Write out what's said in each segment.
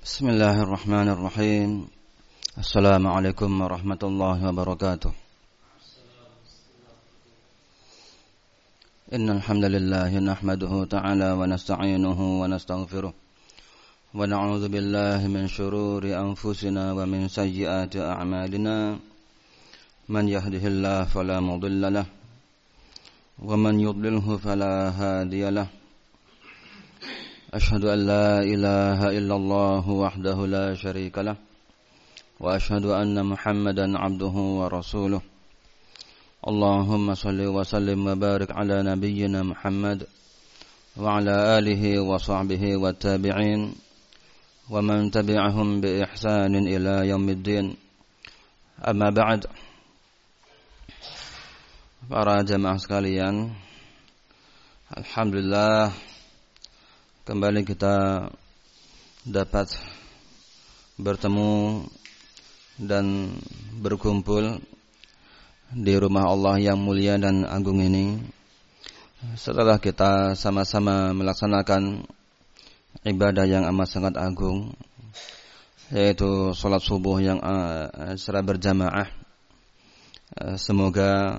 Bismillahirrahmanirrahim. Assalamualaikum warahmatullahi wabarakatuh. Innal hamdalillah nahmaduhu ta'ala wa nasta'inuhu wa nastaghfiruh wa na'udzu billahi min shururi anfusina wa min sayyiati a'malina. Man yahdihillahu fala mudilla lahu wa man yudlilhu fala hadiya lahu. أشهد أن لا إله إلا الله وحده لا شريك له وأشهد أن محمدا عبده ورسوله اللهم صل وسلم وبارك على نبينا محمد وعلى آله وصحبه والتابعين ومن تبعهم بإحسان إلى يوم الدين أما بعد. Para jamaah sekalian, alhamdulillah kembali kita dapat bertemu dan berkumpul di rumah Allah yang mulia dan agung ini setelah kita sama-sama melaksanakan ibadah yang amat sangat agung, yaitu sholat subuh yang secara berjamaah. Semoga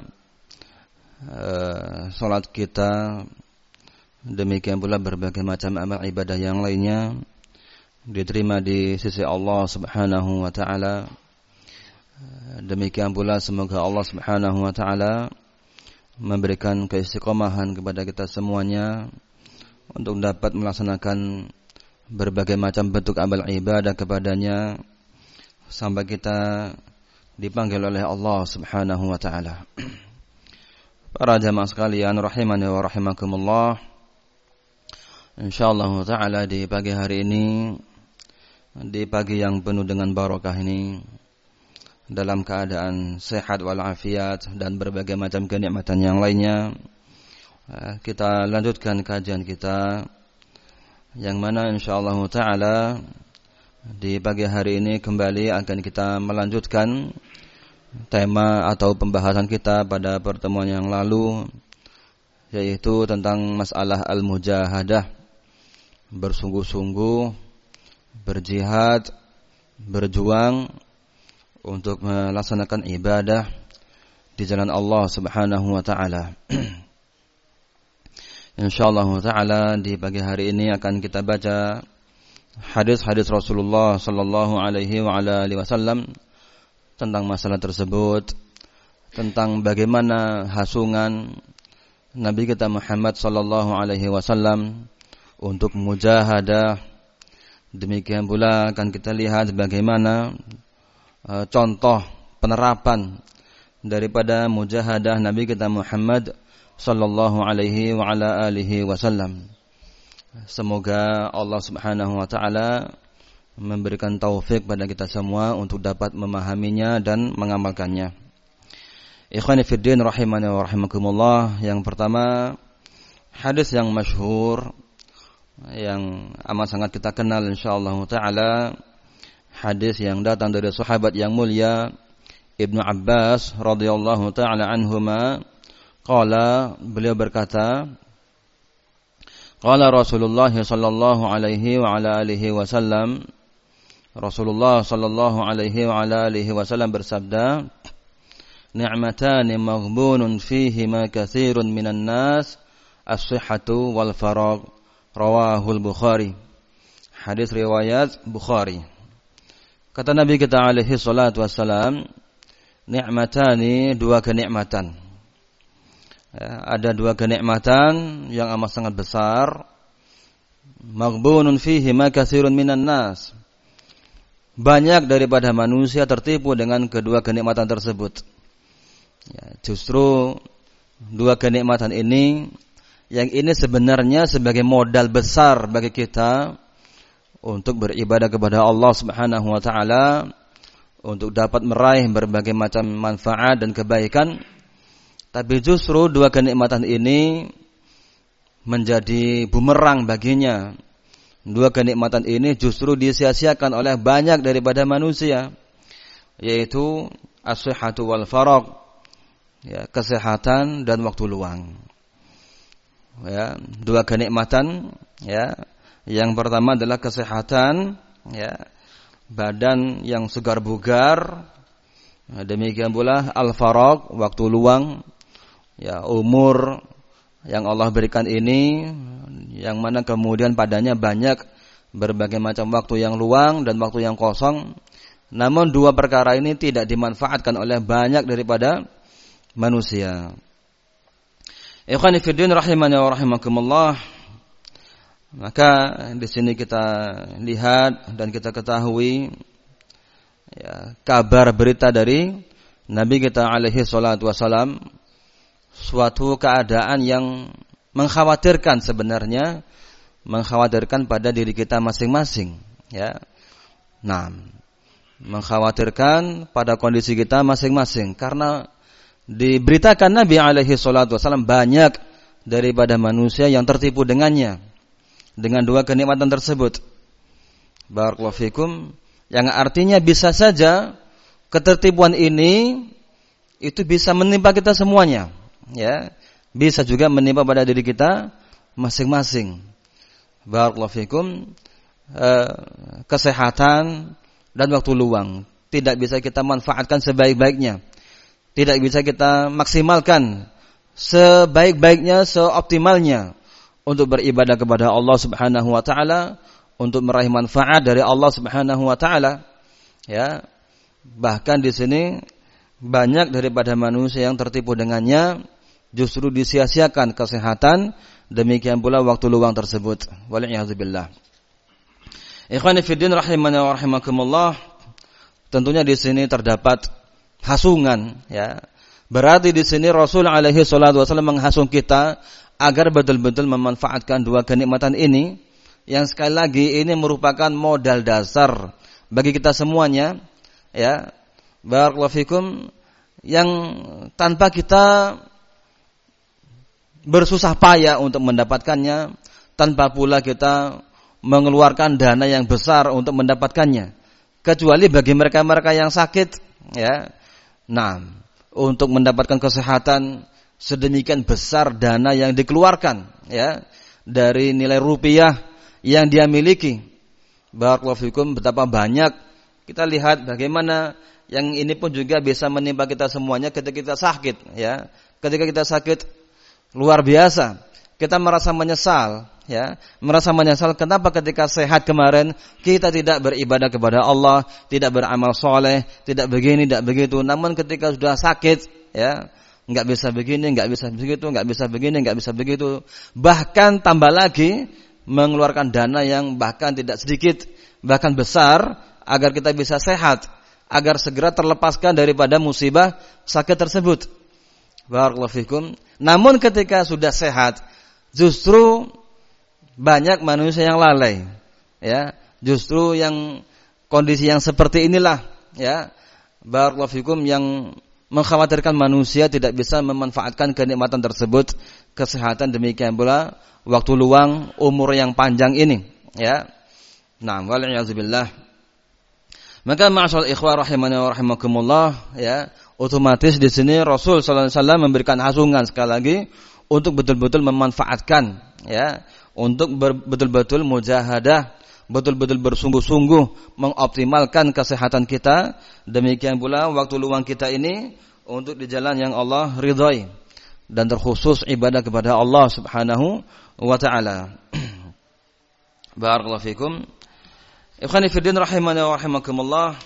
sholat kita, demikian pula berbagai macam amal ibadah yang lainnya diterima di sisi Allah Subhanahu wa taala. Demikian pula semoga Allah Subhanahu wa taala memberikan keistiqomahan kepada kita semuanya untuk dapat melaksanakan berbagai macam bentuk amal ibadah kepadanya sampai kita dipanggil oleh Allah Subhanahu wa taala. Para jamaah sekalian rahimani wa rahimakumullah, insyaallah ta'ala di pagi hari ini, di pagi yang penuh dengan barakah ini, dalam keadaan sehat walafiat dan berbagai macam kenikmatan yang lainnya, kita lanjutkan kajian kita yang mana insyaallah ta'ala di pagi hari ini kembali akan kita melanjutkan tema atau pembahasan kita pada pertemuan yang lalu, yaitu tentang masalah al-mujahadah, bersungguh-sungguh, berjihad, berjuang untuk melaksanakan ibadah di jalan Allah Subhanahu wa taala. Insyaallah taala di pagi hari ini akan kita baca hadis-hadis Rasulullah sallallahu alaihi wa ala alihi wasallam tentang masalah tersebut, tentang bagaimana hasungan Nabi kita Muhammad sallallahu alaihi wasallam untuk mujahadah. Demikian pula akan kita lihat bagaimana contoh penerapan daripada mujahadah Nabi kita Muhammad sallallahu alaihi wa ala alihi wasallam. Semoga Allah Subhanahu wa taala memberikan taufik pada kita semua untuk dapat memahaminya dan mengamalkannya. Ikhwani fid din rahimani wa rahimakumullah, yang pertama hadis yang masyhur yang amat sangat kita kenal insyaallah taala, hadis yang datang dari sahabat yang mulia Ibnu Abbas radhiyallahu taala anhuma. Qala, beliau berkata, qala Rasulullah sallallahu alaihi wa ala alihi wasallam, Rasulullah sallallahu alaihi wa ala alihi wasallam bersabda, ni'matani maghbunun fihima katsirun minan nas, as-sihhatu wal faragh, rawahul Bukhari. Hadis riwayat Bukhari. Kata Nabi kita alaihi salatu wassalam, ni'matani, dua kenikmatan. Ada dua kenikmatan yang amat sangat besar. Maghbunun fihi ma katsirun minan nas. Banyak daripada manusia tertipu dengan kedua kenikmatan tersebut. Justru dua kenikmatan ini, yang ini sebenarnya sebagai modal besar bagi kita untuk beribadah kepada Allah Subhanahu wa taala, untuk dapat meraih berbagai macam manfaat dan kebaikan. Tapi justru dua kenikmatan ini menjadi bumerang baginya. Dua kenikmatan ini justru disia-siakan oleh banyak daripada manusia, yaitu as-sihhatu wal faragh, kesehatan dan waktu luang. Dua kenikmatan, Yang pertama adalah kesehatan ya, badan yang segar bugar. Demikian pula al-faragh, waktu luang, ya, umur yang Allah berikan ini, yang mana kemudian padanya banyak berbagai macam waktu yang luang dan waktu yang kosong. Namun dua perkara ini tidak dimanfaatkan oleh banyak daripada manusia. Ikhwani fi din rahimani wa rahimakumullah. Maka di sini kita lihat dan kita ketahui, ya, kabar berita dari Nabi kita alaihi salatu wasalam, suatu keadaan yang mengkhawatirkan sebenarnya, mengkhawatirkan pada diri kita masing-masing, ya. Nah, mengkhawatirkan pada kondisi kita masing-masing karena diberitakan Nabi alaihi salatu wasallam banyak daripada manusia yang tertipu dengannya, dengan dua kenikmatan tersebut. Barakallahu fikum, yang artinya bisa saja ketertipuan ini itu bisa menimpa kita semuanya, ya. Bisa juga menimpa pada diri kita masing-masing. Barakallahu fikum, kesehatan dan waktu luang tidak bisa kita manfaatkan sebaik-baiknya. Tidak bisa kita maksimalkan sebaik-baiknya, seoptimalnya untuk beribadah kepada Allah Subhanahu wa taala, untuk meraih manfaat dari Allah Subhanahu wa taala. Ya. Bahkan di sini banyak daripada manusia yang tertipu dengannya, justru disia-siakan kesehatan, demikian pula waktu luang tersebut. Wal'iyadzubillah. Ikhwani fi din rahimani wa rahimakumullah. Tentunya di sini terdapat hasungan, ya. Berarti di sini Rasul alaihi salatu wasallam menghasung kita agar betul-betul memanfaatkan dua kenikmatan ini, yang sekali lagi ini merupakan modal dasar bagi kita semuanya, ya. Barakallahu fikum, yang tanpa kita bersusah payah untuk mendapatkannya, tanpa pula kita mengeluarkan dana yang besar untuk mendapatkannya, kecuali bagi mereka-mereka yang sakit, ya. Nah, untuk mendapatkan kesehatan sedemikian besar dana yang dikeluarkan, ya, dari nilai rupiah yang dia miliki. Barakallahu fikum, betapa banyak kita lihat bagaimana yang ini pun juga bisa menimpa kita semuanya ketika kita sakit, ya. Ketika kita sakit luar biasa, kita merasa menyesal, ya, merasa menyesal kenapa ketika sehat kemarin kita tidak beribadah kepada Allah, tidak beramal soleh, tidak begini, tidak begitu. Namun ketika sudah sakit, ya, nggak bisa begini, nggak bisa begitu, nggak bisa begini, nggak bisa begitu. Bahkan tambah lagi mengeluarkan dana yang bahkan tidak sedikit, bahkan besar, agar kita bisa sehat, agar segera terlepaskan daripada musibah sakit tersebut. Barakallahu fikum. Namun ketika sudah sehat, justru banyak manusia yang lalai, ya. Justru yang kondisi yang seperti inilah, ya, barakallahu fikum, yang mengkhawatirkan manusia tidak bisa memanfaatkan kenikmatan tersebut, kesehatan, demikian pula waktu luang, umur yang panjang ini, ya. Nah, wal'iyadzubillah. Maka ma'asyiral ikhwah rahimani wa rahimakumullah, ya, otomatis di sini Rasul sallallahu alaihi wasallam memberikan hasungan sekali lagi untuk betul-betul memanfaatkan, ya, untuk betul-betul mujahadah, betul-betul bersungguh-sungguh mengoptimalkan kesehatan kita, demikian pula waktu luang kita ini untuk di jalan yang Allah ridhai, dan terkhusus ibadah kepada Allah Subhanahu wa taala. Barakallahu fikum. Ikhwani fi din rahimani wa rahimakumullah.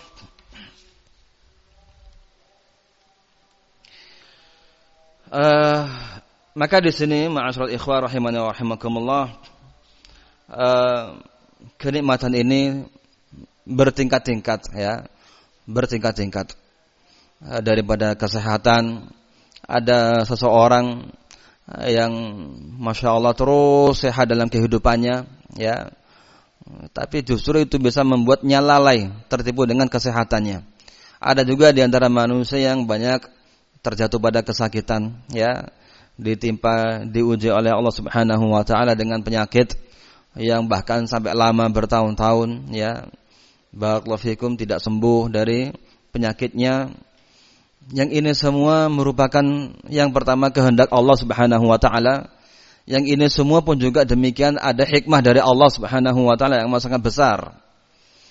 Maka di sini ma'asyiral ikhwah rahimani wa rahimakumullah, kenikmatan ini bertingkat-tingkat, ya, bertingkat-tingkat. Daripada kesehatan, ada seseorang yang masya Allah terus sehat dalam kehidupannya, ya, tapi justru itu bisa membuatnya lalai, tertipu dengan kesehatannya. Ada juga di antara manusia yang banyak terjatuh pada kesakitan, ya, diuji oleh Allah Subhanahu wa taala dengan penyakit yang bahkan sampai lama bertahun-tahun, ya. Barakallahu fikum, tidak sembuh dari penyakitnya. Yang ini semua merupakan yang pertama kehendak Allah Subhanahu wa taala. Yang ini semua pun juga demikian ada hikmah dari Allah Subhanahu wa taala yang sangat besar.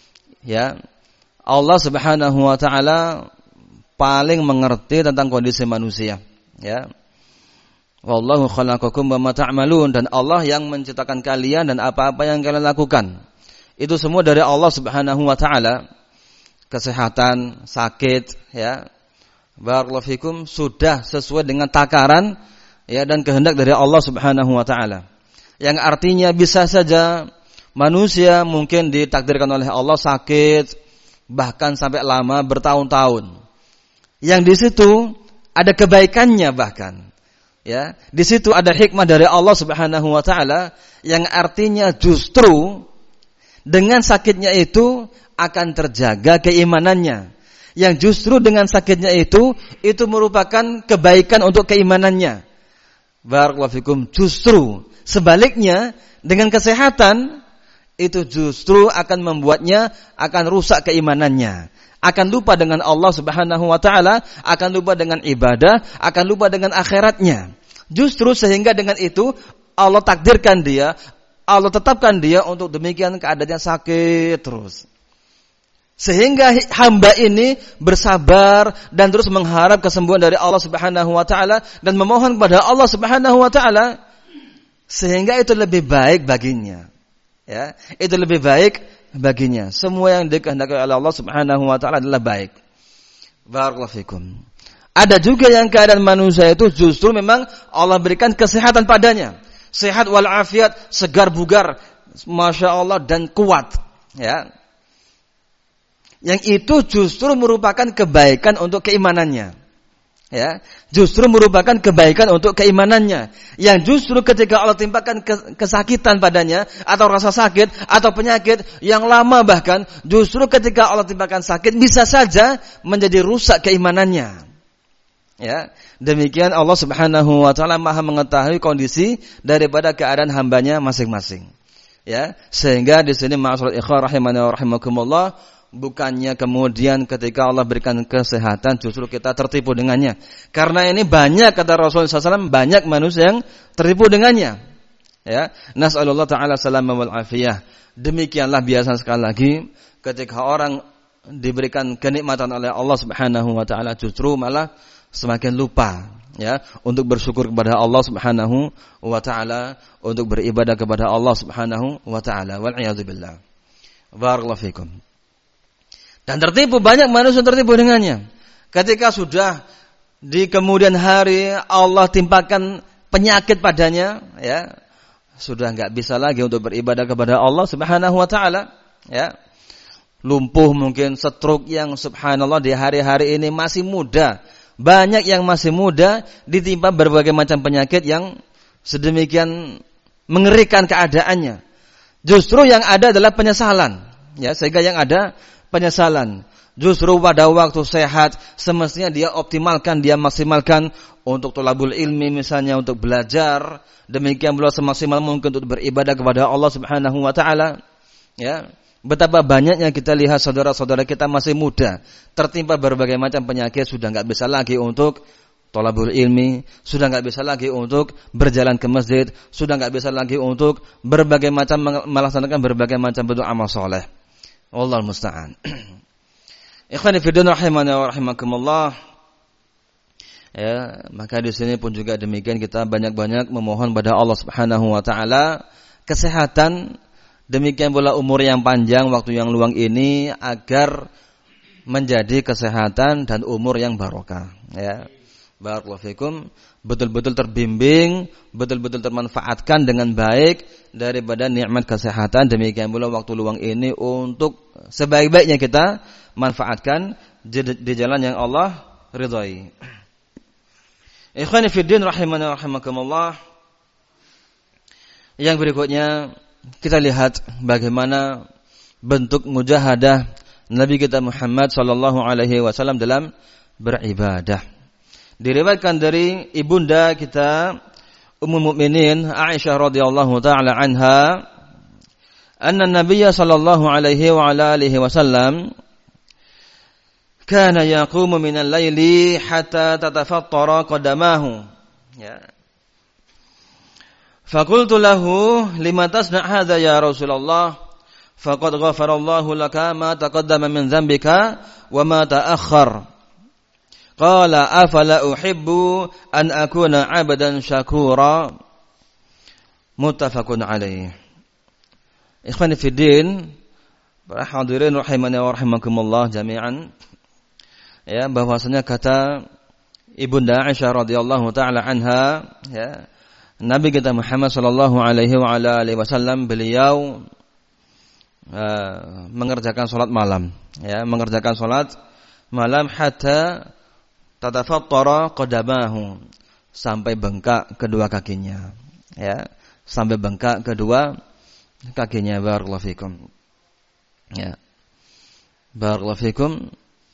ya, Allah Subhanahu wa taala paling mengerti tentang kondisi manusia, ya. Wallahu khalaqakum wa ma ta'malun, dan Allah yang menciptakan kalian dan apa-apa yang kalian lakukan. Itu semua dari Allah Subhanahu wa taala. Kesehatan, sakit, ya. Barakallahu fikum, sudah sesuai dengan takaran, ya, dan kehendak dari Allah Subhanahu wa taala. Yang artinya bisa saja manusia mungkin ditakdirkan oleh Allah sakit bahkan sampai lama bertahun-tahun. Yang di situ ada kebaikannya bahkan. Ya, di situ ada hikmah dari Allah Subhanahu wa taala yang artinya justru dengan sakitnya itu akan terjaga keimanannya. Yang justru dengan sakitnya itu merupakan kebaikan untuk keimanannya. Barakallahu fikum, justru sebaliknya dengan kesehatan itu justru akan membuatnya akan rusak keimanannya. Akan lupa dengan Allah Subhanahu wa taala, akan lupa dengan ibadah, akan lupa dengan akhiratnya. Justru sehingga dengan itu Allah takdirkan dia, Allah tetapkan dia untuk demikian keadaannya sakit terus. Sehingga hamba ini bersabar dan terus mengharap kesembuhan dari Allah Subhanahu wa taala dan memohon kepada Allah Subhanahu wa taala, sehingga itu lebih baik baginya. Ya, itu lebih baik baginya. Semua yang dikehendaki oleh Allah Subhanahu wa taala adalah baik. Barakallahu fikum. Ada juga yang keadaan manusia itu justru memang Allah berikan kesehatan padanya. Sehat walafiat, segar bugar, Masya Allah, dan kuat. Ya. Yang itu justru merupakan kebaikan untuk keimanannya. Ya, justru merupakan kebaikan untuk keimanannya. Yang justru ketika Allah timpakan kesakitan padanya, atau rasa sakit, atau penyakit yang lama bahkan, justru ketika Allah timpakan sakit bisa saja menjadi rusak keimanannya. Ya, demikian Allah Subhanahu wa taala Maha mengetahui kondisi daripada keadaan hambanya masing-masing. Ya, sehingga di sini ma'asyiral ikhwan rahimani wa rahimakumullah, bukannya kemudian ketika Allah berikan kesehatan justru kita tertipu dengannya. Karena ini banyak, kata Rasulullah SAW, banyak manusia yang tertipu dengannya. Ya, nas'alullah ta'ala salama wal afiyah. Demikianlah biasa sekali lagi ketika orang diberikan kenikmatan oleh Allah Subhanahu wa taala justru malah semakin lupa, ya, untuk bersyukur kepada Allah Subhanahu wa taala, untuk beribadah kepada Allah Subhanahu wa taala. Wal a'yadzu billah. Barakallahu fikum. Dan tertipu, banyak manusia tertipu dengannya. Ketika sudah di kemudian hari Allah timpakan penyakit padanya, ya, sudah enggak bisa lagi untuk beribadah kepada Allah Subhanahu wa taala, ya. Lumpuh mungkin, stroke yang subhanallah di hari-hari ini masih muda. Banyak yang masih muda ditimpa berbagai macam penyakit yang sedemikian mengerikan keadaannya. Justru yang ada adalah penyesalan, ya, sehingga yang ada penyesalan. Justru pada waktu sehat semestinya dia optimalkan, dia maksimalkan untuk thalabul ilmi misalnya, untuk belajar, demikian pula semaksimal mungkin untuk beribadah kepada Allah Subhanahu wa taala. Ya, betapa banyaknya kita lihat saudara-saudara kita masih muda tertimpa berbagai macam penyakit, sudah enggak bisa lagi untuk thalabul ilmi, sudah enggak bisa lagi untuk berjalan ke masjid, sudah enggak bisa lagi untuk berbagai macam melaksanakan berbagai macam bentuk amal soleh. Wallahu musta'an. Ikhwani fi din rahimani wa rahimakumullah. Ya, maka di sini pun juga demikian, kita banyak-banyak memohon pada Allah Subhanahu wa taala kesehatan, demikian pula umur yang panjang, waktu yang luang ini agar menjadi kesehatan dan umur yang barokah, ya. Barakallahu fikum, betul-betul terbimbing, betul-betul termanfaatkan dengan baik daripada nikmat kesehatan, demikian pula waktu luang ini untuk sebaik-baiknya kita manfaatkan di jalan yang Allah ridhai. Ikhwani fi din rahimani wa rahimakumullah. Yang berikutnya kita lihat bagaimana bentuk mujahadah Nabi kita Muhammad sallallahu alaihi wasallam dalam beribadah. Diriwayatkan dari ibunda kita Ummul Mukminin Aisyah radhiyallahu taala anha, anna Nabiy sallallahu alaihi wa ala alihi wasallam kana yaqumu minal laili hatta tatafattara qadamahu. Ya. Faqultu lahu lima tasna' hadza ya Rasulullah? faqad ghafarallahu laka ma taqaddama min dzambika wa ma ta'akhkhar. Qala afala uhibbu an akuna 'abdan syakura. Muttafaqun alaih. Ikhwani fi din, para hadirin rahimani wa rahimakumullah jami'an. Ya, bahwasanya kata Ibunda Aisyah radhiyallahu taala anha, ya, Nabi kita Muhammad sallallahu alaihi wa ala alihi wasallam beliau mengerjakan salat malam, ya, mengerjakan salat malam hatta tatafattara qadamahu, sampai bengkak kedua kakinya, ya, sampai bengkak kedua kakinya. Barakallahu fikum. Ya. Barakallahu fikum.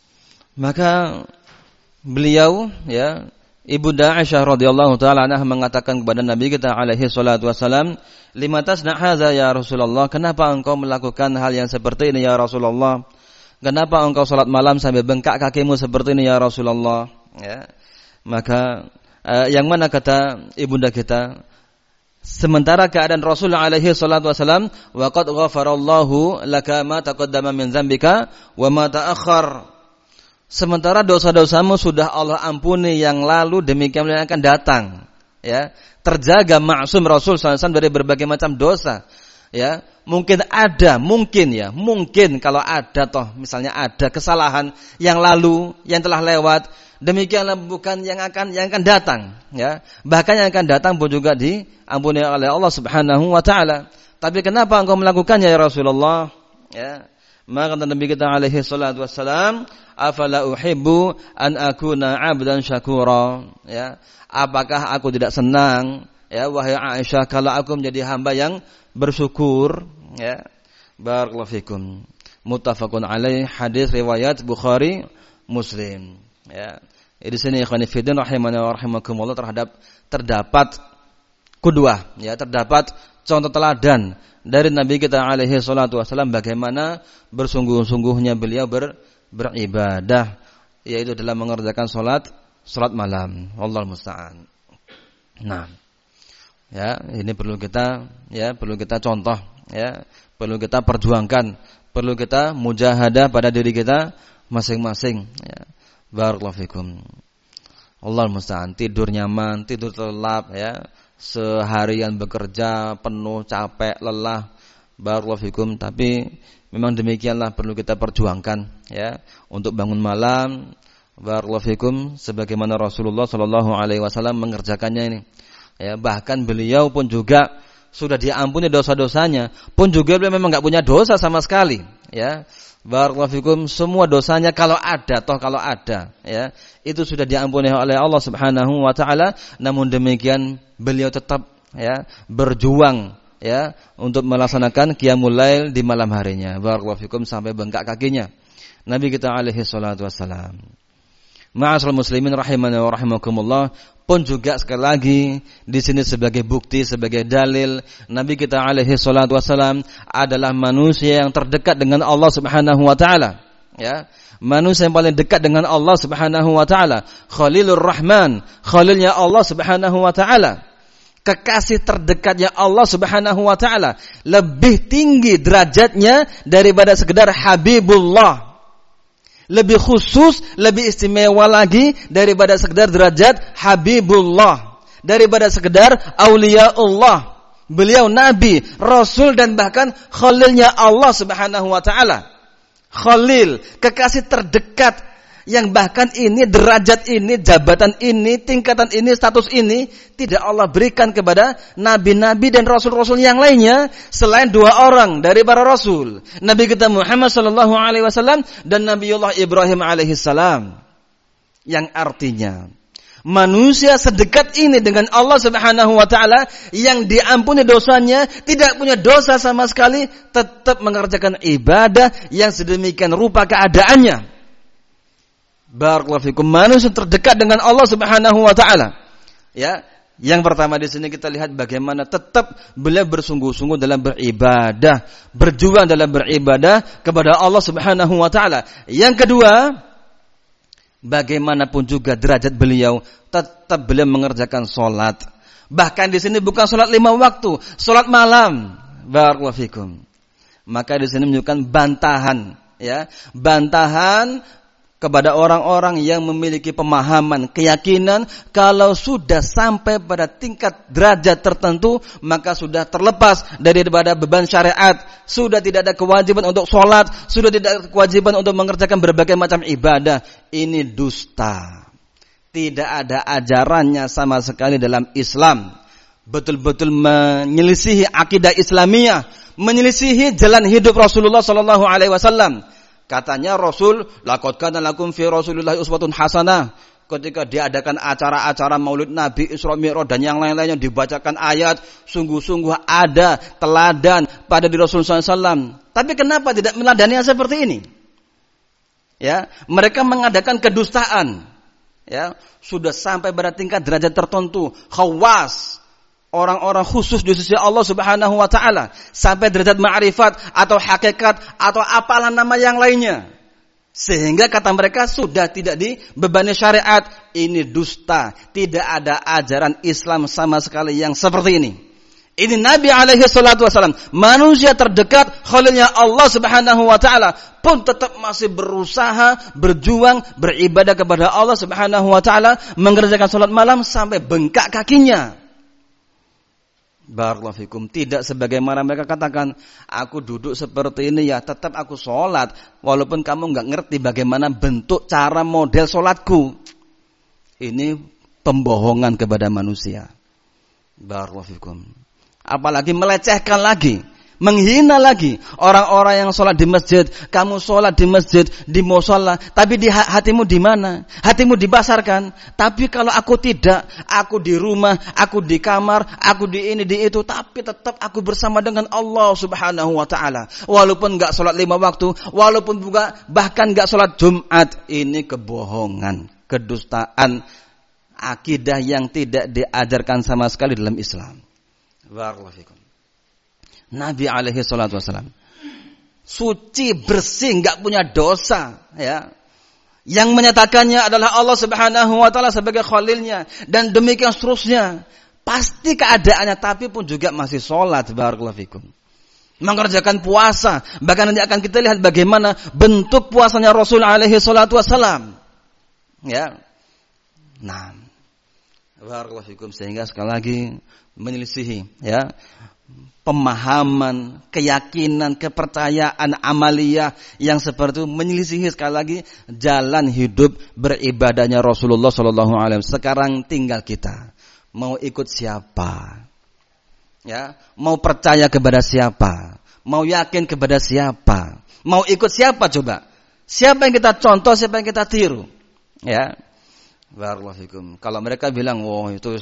Maka beliau, ya, Ibunda Aisyah radhiyallahu taala anha mengatakan kepada Nabi kita alaihi salatu wasalam, "Lima tasna hadza ya Rasulullah?" Kenapa engkau melakukan hal yang seperti ini ya Rasulullah? Kenapa engkau salat malam sampai bengkak kakimu seperti ini ya Rasulullah? Ya. Maka yang mana kata ibunda kita, sementara keadaan Rasul alaihi salatu wasalam, wa qad ghafarallahu laka ma taqaddama min dzambika wa ma ta'akhkhar. Sementara dosa-dosamu sudah Allah ampuni yang lalu, demikian yang akan datang. Ya, terjaga maksum Rasul SAW dari berbagai macam dosa. Ya, mungkin kalau ada toh, misalnya ada kesalahan yang lalu, yang telah lewat, demikianlah bukan yang akan datang. Ya, bahkan yang akan datang pun juga diampuni oleh Allah Subhanahu Wa Taala. Tapi kenapa engkau melakukannya ya Rasulullah? Ya. Maka kata Nabi kita alaihi salatu wassalam, afala uhibbu an akuna 'abdan syakura. Ya, apakah aku tidak senang, ya wahai Aisyah, kalau aku menjadi hamba yang bersyukur? Ya. Barakallahu fikum. Muttafaqun alaih, hadis riwayat Bukhari Muslim. Ya. Di sini ikhwani fillah rahimani wa rahimakumullah, terdapat qudwah, ya, terdapat contoh teladan dari Nabi kita alaihi salatu wasallam bagaimana bersungguh-sungguhnya beliau beribadah, yaitu dalam mengerjakan salat malam. Wallahu musta'an. Nah, ya, ini perlu kita contoh, ya, perlu kita perjuangkan, perlu kita mujahadah pada diri kita masing-masing, ya. Barakallahu fikum. Wallahu musta'an. Tidur nyaman, tidur terlelap, ya. Seharian bekerja penuh, capek, lelah. Barakallahu fikum. Tapi memang demikianlah perlu kita perjuangkan, ya, untuk bangun malam. Barakallahu fikum, sebagaimana Rasulullah sallallahu alaihi wasallam mengerjakannya ini. Ya, bahkan beliau pun juga sudah diampuni dosa-dosanya, pun juga beliau memang enggak punya dosa sama sekali, ya. Barakallahu fikum, semua dosanya kalau ada, ya, itu sudah diampuni oleh Allah Subhanahu wa taala. Namun demikian beliau tetap, ya, berjuang, ya, untuk melaksanakan qiyamul lail di malam harinya. Barakallahu fikum, sampai bengkak kakinya Nabi kita alaihi salatu wassalam. Ma'asyiral muslimin rahimani wa rahimakumullah, pun juga sekali lagi di sini sebagai bukti, sebagai dalil, Nabi kita alaihi salatu wasalam adalah manusia yang terdekat dengan Allah Subhanahu wa taala, ya. Manusia yang paling dekat dengan Allah Subhanahu wa taala, Khalilur Rahman, khalilnya Allah Subhanahu wa taala. Kekasih terdekatnya Allah Subhanahu wa taala, lebih tinggi derajatnya daripada sekedar Habibullah. Lebih khusus, lebih istimewa lagi daripada sekedar derajat Habibullah, daripada sekedar Auliyaullah. Beliau Nabi, Rasul, dan bahkan Khalilnya Allah Subhanahu wa ta'ala. Khalil, kekasih terdekat, yang bahkan ini, derajat ini, jabatan ini, tingkatan ini, status ini tidak Allah berikan kepada nabi-nabi dan rasul-rasul yang lainnya selain dua orang dari para rasul, Nabi kita Muhammad sallallahu alaihi wasallam dan Nabiullah Ibrahim alaihi salam. Yang artinya manusia sedekat ini dengan Allah Subhanahu wa taala, yang diampuni dosanya, tidak punya dosa sama sekali, tetap mengerjakan ibadah yang sedemikian rupa keadaannya. Barakallahu fikum, manusia terdekat dengan Allah Subhanahu wa taala. Ya, yang pertama di sini kita lihat bagaimana tetap beliau bersungguh-sungguh dalam beribadah, berjuang dalam beribadah kepada Allah Subhanahu wa taala. Yang kedua, bagaimanapun juga derajat beliau, tetap beliau mengerjakan salat. Bahkan di sini bukan salat 5 waktu, salat malam. Barakallahu fikum. Maka di sini menunjukkan bantahan, ya, bantahan kepada orang-orang yang memiliki pemahaman, keyakinan kalau sudah sampai pada tingkat derajat tertentu maka sudah terlepas daripada beban syariat, sudah tidak ada kewajiban untuk sholat, sudah tidak ada kewajiban untuk mengerjakan berbagai macam ibadah. Ini dusta. Tidak ada ajarannya sama sekali dalam Islam. Betul-betul menyelisihi akidah Islamiyah, menyelisihi jalan hidup Rasulullah sallallahu alaihi wasallam. Katanya Rasul, laqad kana lakum fi Rasulillahi uswatun hasanah. Ketika diadakan acara-acara Maulid Nabi, Isra Mi'raj dan yang lain-lainnya dibacakan ayat, sungguh-sungguh ada teladan pada diri Rasulullah SAW. Tapi kenapa tidak meladani seperti ini? Ya, mereka mengadakan kedustaan. Ya, sudah sampai pada tingkat derajat tertentu, khawas, orang-orang khusus di sisi Allah Subhanahu wa taala, sampai derajat ma'rifat atau hakikat atau apalah nama yang lainnya. Sehingga kata mereka sudah tidak dibebani syariat. Ini dusta. Tidak ada ajaran Islam sama sekali yang seperti ini. Ini Nabi alaihi salatu wasallam, manusia terdekat, khalilnya Allah Subhanahu wa taala, pun tetap masih berusaha, berjuang, beribadah kepada Allah Subhanahu wa taala, mengerjakan salat malam sampai bengkak kakinya. Barakallahu fikum. Tidak sebagaimana mereka katakan, aku duduk seperti ini ya tetap aku sholat, walaupun kamu nggak ngerti bagaimana bentuk cara model sholatku. Ini pembohongan kepada manusia. Barakallahu fikum. Apalagi melecehkan lagi, menghina lagi orang-orang yang sholat di masjid. Kamu sholat di masjid, di musholla, tapi di hatimu di mana? Hatimu dibasarkan. Tapi kalau aku tidak, aku di rumah, aku di kamar, aku di ini di itu, tapi tetap aku bersama dengan Allah Subhanahu wa taala. Walaupun enggak sholat 5 waktu, walaupun juga bahkan enggak sholat Jumat. Ini kebohongan, kedustaan, akidah yang tidak diajarkan sama sekali dalam Islam. Barakallahu fikum. Nabi alaihi salatu wasallam suci, bersih, enggak punya dosa, ya. Yang menyatakannya adalah Allah Subhanahu wa taala sebagai khalilnya dan demikian seterusnya. Pasti keadaannya, tapi pun juga masih sholat. Barakallahu fikum. Mengerjakan puasa, bahkan nanti akan kita lihat bagaimana bentuk puasanya Rasul alaihi salatu wasallam. Ya. Nah, barakallahu fikum, sehingga sekali lagi menyelisihi, ya, pemahaman, keyakinan, kepercayaan amaliyah yang seperti itu, menyelisihi sekali lagi jalan hidup beribadahnya Rasulullah sallallahu alaihi wasallam. Sekarang tinggal kita mau ikut siapa, ya, mau percaya kepada siapa, mau yakin kepada siapa, mau ikut siapa coba? Siapa yang kita contoh, siapa yang kita tiru, ya. Barakallahu fikum. Kalau mereka bilang, "Oh, itu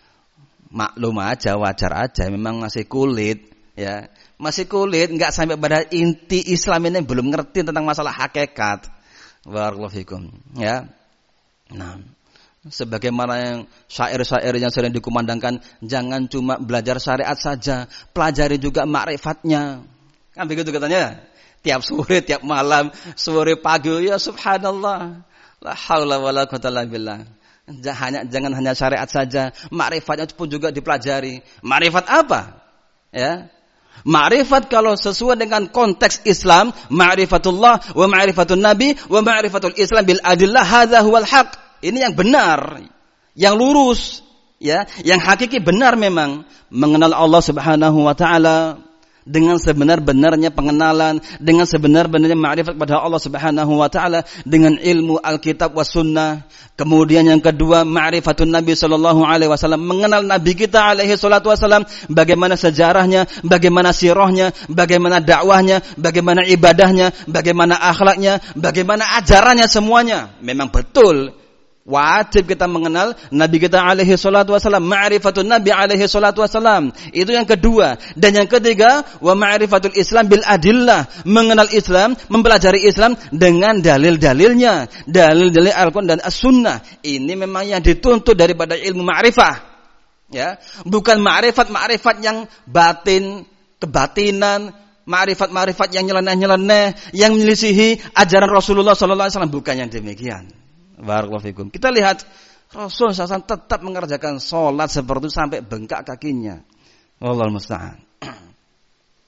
maklum aja, wajar aja, memang masih kulit, ya, masih kulit, nggak sampai pada inti Islam ini, belum ngerti tentang masalah hakikat." Barakallahu fikum, ya. Nah, sebagaimana yang syair-syair yang sering dikumandangkan, jangan cuma belajar syariat saja, pelajari juga makrifatnya. Kan begitu katanya. Tiap sore, tiap malam, sore pagi, ya subhanallah. La haula wala quwwata illa billah. Jangan hanya syariat saja, ma'rifatnya pun juga dipelajari. Ma'rifat apa? Ya. Ma'rifat kalau sesuai dengan konteks Islam, ma'rifatullah wa ma'rifatun nabi wa ma'rifatul Islam bil adillah, hadza huwal haq. Ini yang benar, yang lurus, ya, yang hakiki benar memang mengenal Allah Subhanahu wa taala dengan sebenar-benarnya pengenalan, dengan sebenar-benarnya ma'rifat kepada Allah Subhanahu wa taala dengan ilmu Alkitab was sunnah. Kemudian yang kedua, ma'rifatun Nabi sallallahu alaihi wasallam, mengenal Nabi kita alaihi salatu wasallam, bagaimana sejarahnya, bagaimana sirahnya, bagaimana dakwahnya, bagaimana ibadahnya, bagaimana akhlaknya, bagaimana ajarannya, semuanya. Memang betul wajib kita mengenal Nabi kita alaihi salatu wasallam, ma'rifatun Nabi alaihi salatu wasallam. Itu yang kedua. Dan yang ketiga, wa ma'rifatul Islam bil adillah, mengenal Islam, mempelajari Islam dengan dalil-dalilnya, dalil-dalil Al-Qur'an dan As-Sunnah. Ini memang yang dituntut daripada ilmu ma'rifah. Ya, bukan ma'rifat yang batin, kebatinan, ma'rifat yang nyeleneh-nyeleneh, yang menyelisihi ajaran Rasulullah sallallahu alaihi wasallam, bukan yang demikian. Barakallahu fikum. Kita lihat Rasul SAW tetap mengerjakan sholat seperti itu sampai bengkak kakinya. Wallahu musta'an.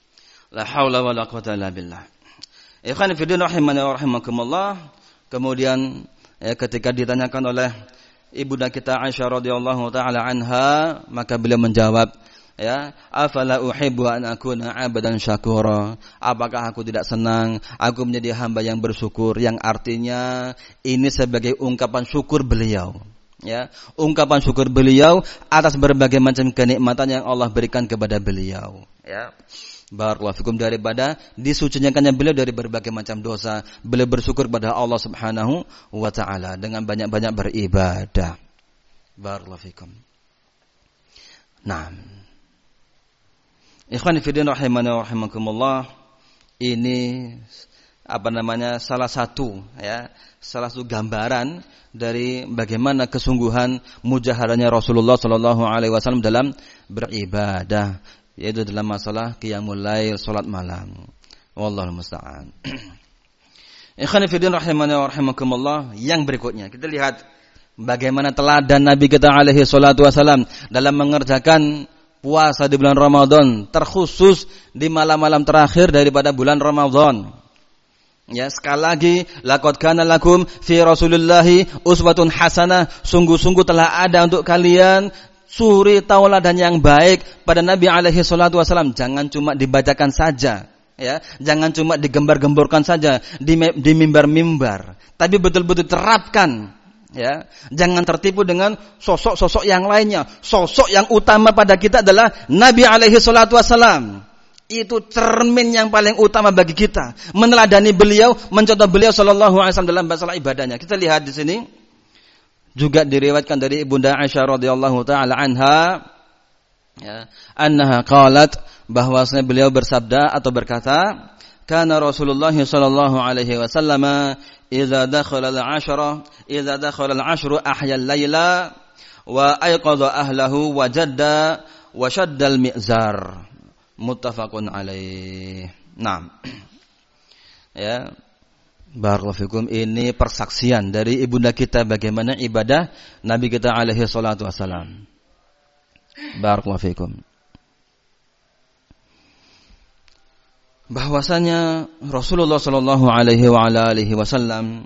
La haula wala quwata illa billah. Ikhwan fillah rahimani wa rahimakumullah. Kemudian ketika ditanyakan oleh ibunda kita Aisyah radhiyallahu taala anha, maka beliau menjawab, ya, afala uhibbu an akuna 'abdan syakura. Apakah aku tidak senang aku menjadi hamba yang bersyukur, yang artinya ini sebagai ungkapan syukur beliau, ya, ungkapan syukur beliau atas berbagai macam kenikmatan yang Allah berikan kepada beliau, ya. Barakallahu fikum, daripada disucikannya beliau dari berbagai macam dosa, beliau bersyukur kepada Allah Subhanahu wa taala dengan banyak-banyak beribadah. Barakallahu fikum. Nah, ikhwan fillah rahimani wa rahimakumullah, ini salah satu gambaran dari bagaimana kesungguhan mujaharahnya Rasulullah sallallahu alaihi wasallam dalam beribadah, yaitu dalam masalah qiyamul lail, salat malam. Wallahu musta'an. Ikhwan fillah rahimani wa rahimakumullah, yang berikutnya kita lihat bagaimana teladan Nabi kita alaihi salatu wasallam dalam mengerjakan puasa di bulan Ramadan, terkhusus di malam-malam terakhir daripada bulan Ramadan. Ya, sekali lagi, laqad kana lakum fi Rasulillahi uswatun hasanah. Sungguh-sungguh telah ada untuk kalian suri tauladan yang baik pada Nabi alaihi salatu wasallam. Jangan cuma dibacakan saja, ya. Jangan cuma digembar-gemborkan saja di mimbar-mimbar, tapi betul-betul terapkan. Ya, jangan tertipu dengan sosok-sosok yang lainnya. Sosok yang utama pada kita adalah Nabi alaihi salatu wasallam. Itu cermin yang paling utama bagi kita. Meneladani beliau, mencontoh beliau sallallahu alaihi wasallam dalam masalah ibadahnya. Kita lihat di sini juga diriwayatkan dari Ibunda Aisyah radhiyallahu taala anha, ya, annaha qalat, bahwasanya beliau bersabda atau berkata, kana Rasulullah sallallahu alaihi wasallam idza dakhala al-'ashru ahya al-laila wa ayqadha ahlahu wa jadda wa shadda al-mi'zar. Muttafaqun alaih. Naam. Ya. Barakallahu fikum, ini persaksian dari ibunda kita bagaimana ibadah Nabi kita alaihi salatu wasalam. Barakallahu fikum. Bahwasanya Rasulullah sallallahu alaihi wa ala alihi wasallam,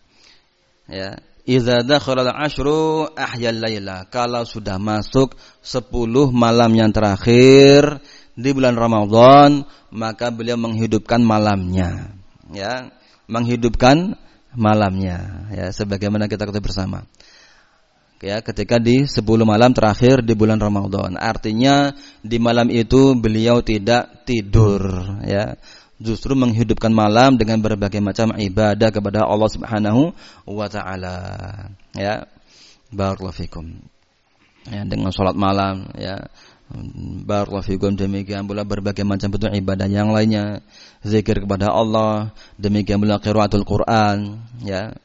ya, idza dakhala al-'ashru ahya al-laila, kalau sudah masuk 10 malam yang terakhir di bulan Ramadan, maka beliau menghidupkan malamnya, ya, menghidupkan malamnya, ya, sebagaimana kita ketahui bersama, ya, ketika di 10 malam terakhir di bulan Ramadan, artinya di malam itu beliau tidak tidur, ya, justru menghidupkan malam dengan berbagai macam ibadah kepada Allah Subhanahu wa taala, ya. Barakallahu fikum, ya, dengan salat malam, ya. Barakallahu fikum, demikian pula berbagai macam bentuk ibadah yang lainnya, zikir kepada Allah, demikian pula qiraatul Quran, ya.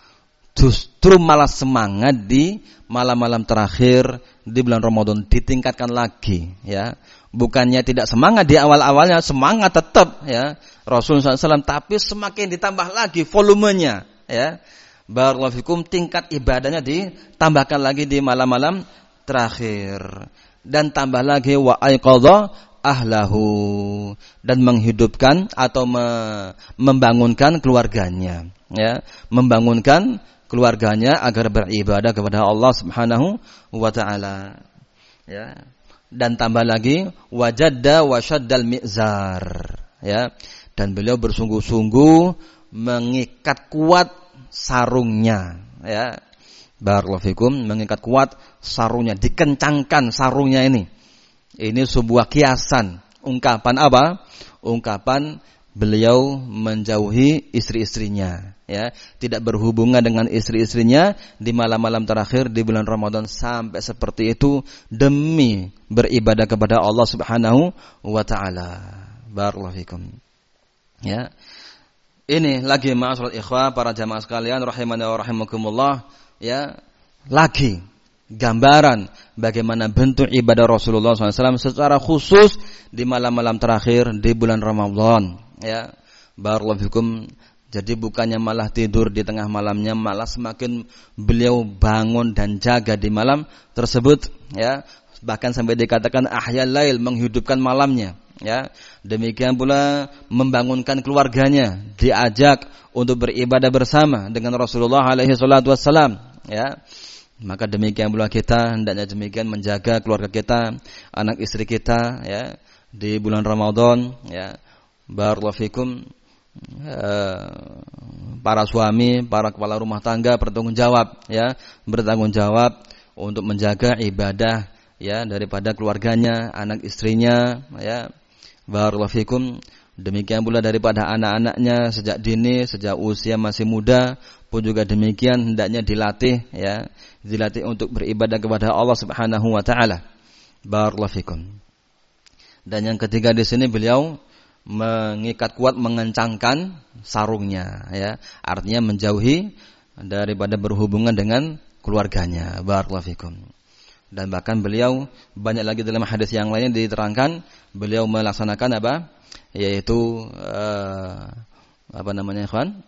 Justru malah semangat di malam-malam terakhir di bulan Ramadan ditingkatkan lagi, ya. Bukannya tidak semangat di awal-awalnya, semangat tetap, ya, Rasulullah SAW, tapi semakin ditambah lagi volumenya, ya. Barakallahu fikum, tingkat ibadahnya ditambahkan lagi di malam-malam terakhir. Dan tambah lagi wa aiqadha ahlahu, dan menghidupkan atau membangunkan keluarganya, ya, membangunkan keluarganya agar beribadah kepada Allah Subhanahu wa taala, ya. Dan tambah lagi wajadda wa syaddal mi'zar, ya, dan beliau bersungguh-sungguh mengikat kuat sarungnya, ya. Barakallahu fikum, mengikat kuat sarungnya, dikencangkan sarungnya ini. Ini sebuah kiasan, ungkapan apa? Ungkapan beliau menjauhi istri-istrinya, ya, tidak berhubungan dengan istri-istrinya di malam-malam terakhir di bulan Ramadan, sampai seperti itu demi beribadah kepada Allah Subhanahu wa taala. Barakallahu fikum. Ya. Ini lagi ma'asyiral ikhwah, para jamaah sekalian rahimani wa rahimakumullah, ya, lagi gambaran bagaimana bentuk ibadah Rasulullah SAW secara khusus di malam-malam terakhir di bulan Ramadan, ya. Barakallahu fikum. Jadi bukannya malah tidur di tengah malamnya, malah semakin beliau bangun dan jaga di malam tersebut, ya. Bahkan sampai dikatakan ahyal lail, menghidupkan malamnya, ya. Demikian pula membangunkan keluarganya, diajak untuk beribadah bersama dengan Rasulullah alaihi salatu wassalam, ya. Maka demikian pula kita hendaknya demikian menjaga keluarga kita, anak istri kita, ya, di bulan Ramadan, ya. Barakallahu fikum. Para suami, para kepala rumah tangga bertanggung jawab, ya, bertanggung jawab untuk menjaga ibadah, ya, daripada keluarganya, anak istrinya, ya. Barakallahu fikum. Demikian pula daripada anak-anaknya sejak dini, sejak usia masih muda pun juga demikian hendaknya dilatih, ya, dilatih untuk beribadah kepada Allah Subhanahu wa taala. Barakallahu fikum. Dan yang ketiga di sini beliau mengikat kuat, mengencangkan sarungnya, ya, artinya menjauhi daripada berhubungan dengan keluarganya. Barakallahu fikum. Dan bahkan beliau banyak lagi dalam hadis yang lainnya diterangkan beliau melaksanakan apa? Yaitu apa namanya, ikhwan?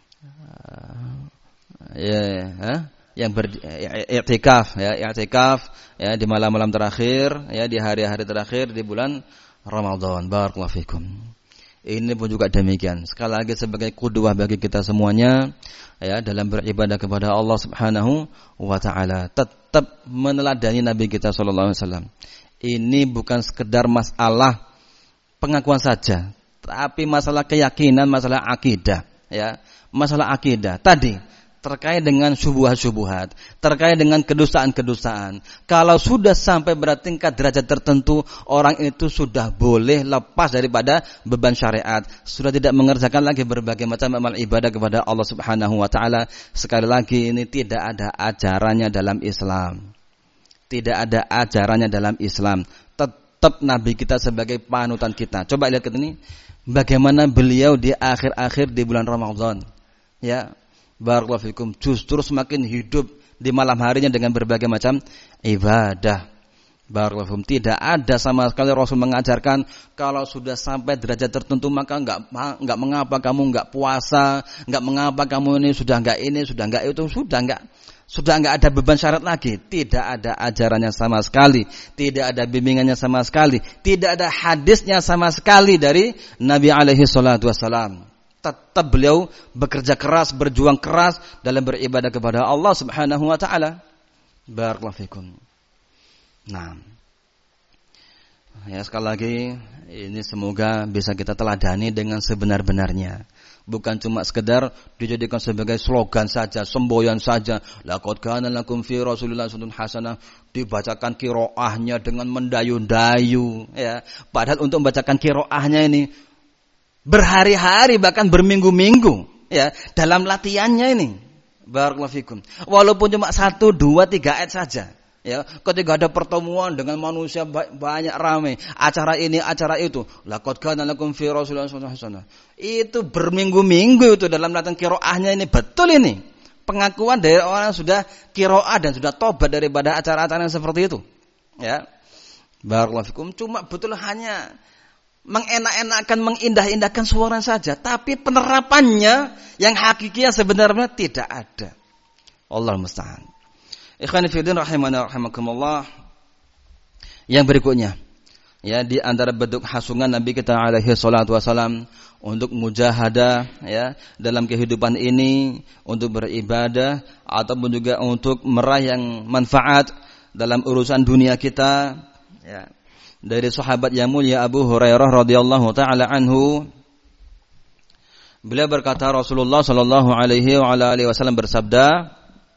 Yang i'tikaf, ya, i'tikaf, ya, di malam-malam terakhir, ya, di hari-hari terakhir di bulan Ramadan. Barakallahu fikum. Ini pun juga demikian. Sekali lagi sebagai qudwah bagi kita semuanya, ya, dalam beribadah kepada Allah Subhanahu wa taala. Tetap meneladani Nabi kita sallallahu alaihi wasallam. Ini bukan sekedar masalah pengakuan saja, tapi masalah keyakinan, masalah akidah, ya. Masalah akidah tadi terkait dengan syubhat-syubhat, terkait dengan kedustaan-kedustaan. Kalau sudah sampai pada tingkat derajat tertentu, orang itu sudah boleh lepas daripada beban syariat, sudah tidak mengerjakan lagi berbagai macam amal ibadah kepada Allah Subhanahu wa taala. Sekali lagi, ini tidak ada ajarannya dalam Islam. Tidak ada ajarannya dalam Islam. Tetap Nabi kita sebagai panutan kita. Coba lihat ke sini, bagaimana beliau di akhir-akhir di bulan Ramadan, ya. Barakallahu fikum, justru semakin hidup di malam harinya dengan berbagai macam ibadah. Barakallahu fikum, tidak ada sama sekali Rasul mengajarkan kalau sudah sampai derajat tertentu maka enggak mengapa kamu enggak puasa, enggak mengapa kamu ini sudah enggak itu, sudah enggak ada beban syarat lagi. Tidak ada ajarannya sama sekali, tidak ada bimbingannya sama sekali, tidak ada hadisnya sama sekali dari Nabi alaihi salatu wassalam. Tetap beliau bekerja keras, berjuang keras dalam beribadah kepada Allah Subhanahu wa taala. Barakallahu fikum. Nah, ya, sekali lagi ini semoga bisa kita teladani dengan sebenar-benarnya. Bukan cuma sekedar dijadikan sebagai slogan saja, semboyan saja. Laqad kana lakum fi Rasulillah uswatun hasanah, dibacakan qiraahnya dengan mendayu-dayu, ya. Padahal untuk membacakan qiraahnya ini berhari-hari bahkan berminggu-minggu, ya, dalam latihannya ini. Barakallahu fikum. Walaupun cuma 1, 2, 3 ayat saja, ya. Ketika ada pertemuan dengan manusia banyak ramai, acara ini, acara itu, laqad kana lakum fi Rasulillah uswatun hasanah. Itu berminggu-minggu itu dalam latihan qiraahnya ini, betul ini. Pengakuan dari orang yang sudah qiraah dan sudah tobat daripada acara-acara yang seperti itu, ya. Barakallahu fikum. Cuma betul hanya mengenak-enakan, mengindah-indahkan suara saja, tapi penerapannya yang hakikatnya sebenarnya tidak ada. Allahu musta'an. Ikhwani fi din rahimana rahimakumullah. Yang berikutnya, ya, di antara bentuk hasungan Nabi kita alaihi salatu wasalam untuk mujahadah, ya, dalam kehidupan ini, untuk beribadah ataupun juga untuk meraih yang manfaat dalam urusan dunia kita, ya. Dari sahabat yang mulia Abu Hurairah radhiyallahu taala anhu, beliau berkata Rasulullah sallallahu alaihi wa ala alihi wasallam bersabda,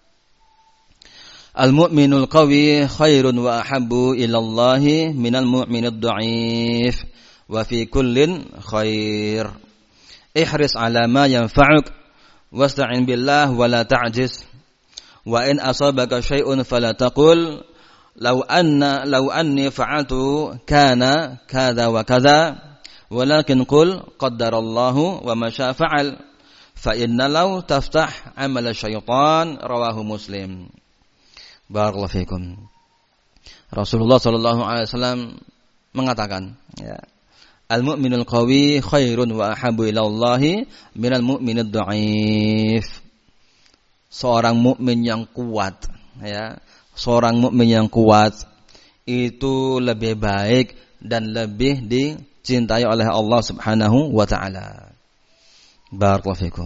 "Al-mu'minul qawi khairun wa ahabbu ila Allah minal mu'minid dha'if wa fi kullin khair. Ihris 'ala ma yanfa'uk wasta'in billah wa la ta'jiz. Wa in asabaka syai'un fala taqul Lau anni fa'altu kana kadza wa kadza walakin qul qaddarallahu wa ma syaa fa'al fa inna law taftah amal syaitan." Rawahu Muslim. Barakallahu fikum. Rasulullah sallallahu alaihi wasallam mengatakan, ya, al-mu'minul qawi khairun wa ahabbu ila Allah minal mu'minid dha'if. Seorang mukmin yang kuat, ya, seorang mukmin yang kuat itu lebih baik dan lebih dicintai oleh Allah Subhanahu wa taala. Barakallahu fikum.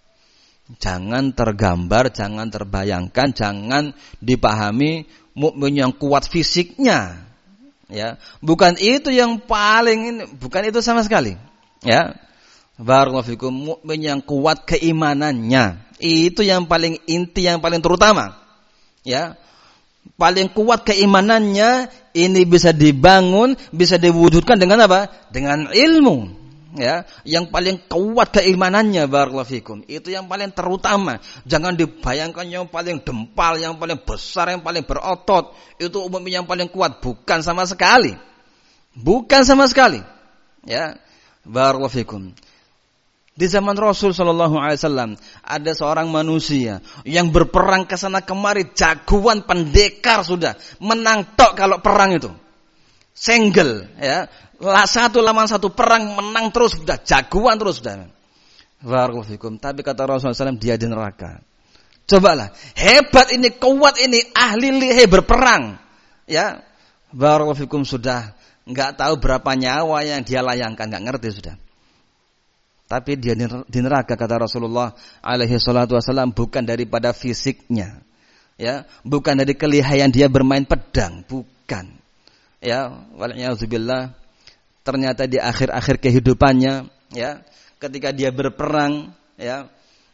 Jangan tergambar, jangan terbayangkan, jangan dipahami mukmin yang kuat fisiknya. Ya, bukan itu yang paling, bukan itu sama sekali. Ya. Barakallahu fikum, mukmin yang kuat keimanannya. Itu yang paling inti, yang paling terutama. Ya. Paling kuat keimanannya, ini bisa dibangun, bisa diwujudkan dengan apa? Dengan ilmu. Ya, yang paling kuat keimanannya, barakallahu fikum. Itu yang paling terutama. Jangan dibayangkan yang paling dempal, yang paling besar, yang paling berotot. Itu umumnya yang paling kuat, bukan sama sekali. Bukan sama sekali. Ya, barakallahu fikum. Di zaman Rasul sallallahu alaihi wasallam ada seorang manusia yang berperang ke sana kemari, jagoan pendekar sudah, menang tok kalau perang itu. Single, ya. Satu lawan satu perang menang terus sudah, jagoan terus sudah. Barakallahu fikum. Tapi kata Rasulullah SAW, dia di neraka. Cobalah, hebat ini, kuat ini, ahli lihe berperang. Ya. Barakallahu fikum, sudah enggak tahu berapa nyawa yang dia layangkan, enggak ngerti sudah. Tapi dia di neraka kata Rasulullah alaihi salatu wasallam, bukan daripada fisiknya. Ya, bukan dari kelihayan dia bermain pedang, bukan. Ya, wal'iyadzubillah. Ternyata di akhir-akhir kehidupannya, ya, ketika dia berperang, ya,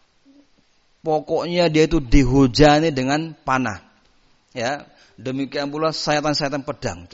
pokoknya dia itu dihujani dengan panah, ya, demikian pula sayatan-sayatan pedang,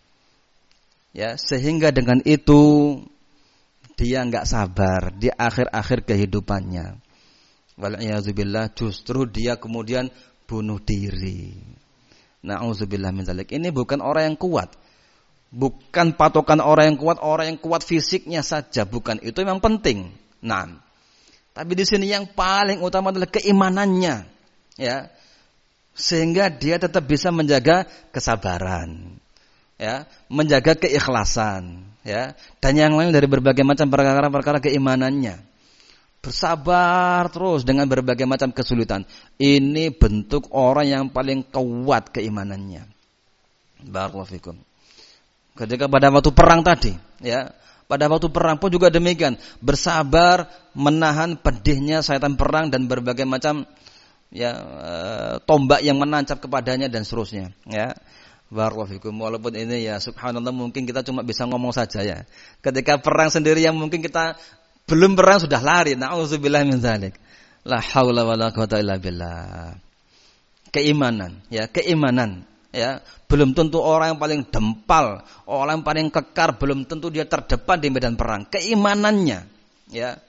ya, sehingga dengan itu dia enggak sabar di akhir-akhir kehidupannya. Wal'iyadzubillah, justru dia kemudian bunuh diri. Na'udzubillah min dzalik. Ini bukan orang yang kuat. Bukan patokan orang yang kuat fisiknya saja, bukan itu memang penting. Nah, tapi di sini yang paling utama adalah keimanannya, ya, sehingga dia tetap bisa menjaga kesabaran, ya, menjaga keikhlasan, ya, dan yang lain dari berbagai macam perkara-perkara keimanannya. Bersabar terus dengan berbagai macam kesulitan. Ini bentuk orang yang paling kuat keimanannya. Barakallahu fikum. Ketika pada waktu perang tadi, ya, pada waktu perang pun juga demikian, bersabar menahan pedihnya syaitan perang dan berbagai macam, ya, tombak yang menancap kepadanya dan seterusnya, ya. Barakallahu fikum. Walaupun ini, ya, subhanallah, mungkin kita cuma bisa ngomong saja, ya. Ketika perang sendiri yang mungkin kita belum perang sudah lari, na'udzubillah min dzalik. La haula wala quwata illa billah. Keimanan, ya, keimanan. Ya, belum tentu orang yang paling dempal, orang yang paling kekar, belum tentu dia terdepan di medan perang. Keimanannya, ya.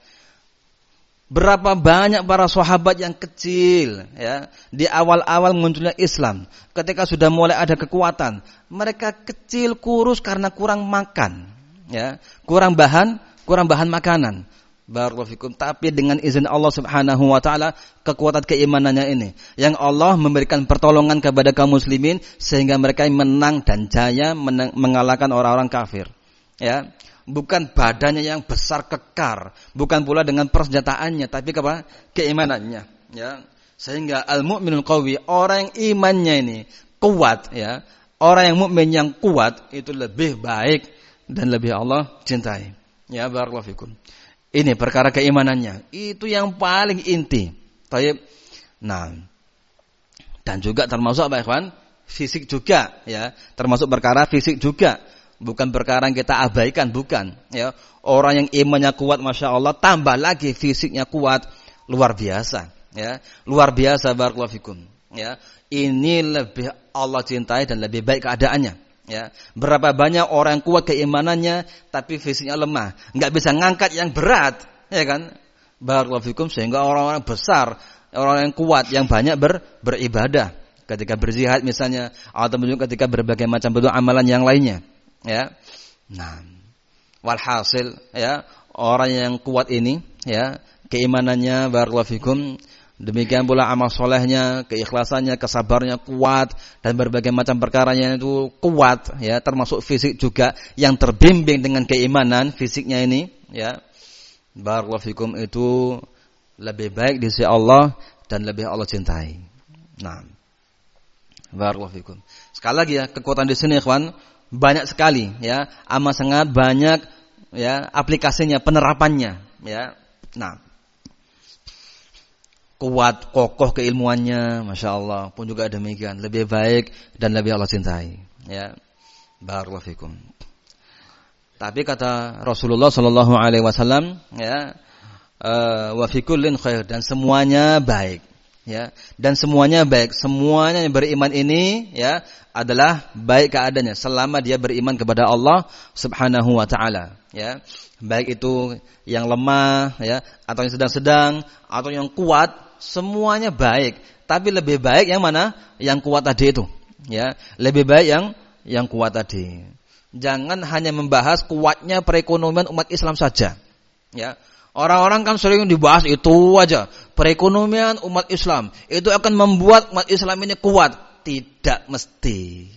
Berapa banyak para sahabat yang kecil, ya, di awal-awal munculnya Islam, ketika sudah mulai ada kekuatan, mereka kecil kurus karena kurang makan, ya, kurang bahan makanan. Barakallahu fikum. Tapi dengan izin Allah Subhanahu wa taala, kekuatan keimanannya ini yang Allah memberikan pertolongan kepada kaum muslimin sehingga mereka menang dan jaya mengalahkan orang-orang kafir. Ya, bukan badannya yang besar kekar, bukan pula dengan persenjataannya, tapi apa? Keimanannya, ya. Sehingga al-mu'minul qawi, orang yang imannya ini kuat, ya. Orang yang mukmin yang kuat itu lebih baik dan lebih Allah cintai. Ya, barakallahu fikum. Ini perkara keimanannya, itu yang paling inti. Baik. Nah, dan juga termasuk apa, ikhwan? Fisik juga, ya. Termasuk perkara fisik juga. Bukan perkara yang kita abaikan, bukan, ya. Orang yang imannya kuat, masya Allah, tambah lagi fisiknya kuat, luar biasa, ya. Luar biasa, barakallahu fikum, ya. Ini lebih Allah cintai dan lebih baik keadaannya. Ya, berapa banyak orang yang kuat keimanannya tapi fisiknya lemah, enggak bisa ngangkat yang berat, ya kan? Barakallahu fikum. Sehingga orang-orang besar, orang yang kuat, yang banyak beribadah ketika berjihad misalnya, atau juga ketika berbagai macam bentuk amalan yang lainnya, ya. Nah, walhasil, ya, orang yang kuat ini, ya, keimanannya, barakallahu fikum, demikian pula amal solehnya, keikhlasannya, kesabarnya kuat, dan berbagai macam perkaranya itu kuat, ya, termasuk fisik juga yang terbimbing dengan keimanan fisiknya ini, ya. Barakallahu fikum, itu lebih baik di sisi Allah dan lebih Allah cintai. Nah, barakallahu fikum. Sekali lagi, ya, kekuatan di sini, ikhwan, banyak sekali, ya, amat sangat banyak ya aplikasinya, penerapannya, ya. Nah, kuat, kokoh keilmuannya, masya Allah, pun juga demikian, lebih baik dan lebih Allah cintai, ya. Barakallahu fikum. Tapi kata Rasulullah sallallahu alaihi wasallam, ya, wa fi kullin khair, dan semuanya baik, ya. Dan semuanya baik, semuanya yang beriman ini, ya, adalah baik keadaannya selama dia beriman kepada Allah Subhanahu wa taala, ya. Baik itu yang lemah, ya, atau yang sedang-sedang, atau yang kuat, semuanya baik. Tapi lebih baik yang mana? Yang kuat tadi itu, ya. Lebih baik yang kuat tadi. Jangan hanya membahas kuatnya perekonomian umat Islam saja, ya. Orang-orang kan sering dibahas itu aja. Perekonomian umat Islam itu akan membuat umat Islam ini kuat. Tidak mesti.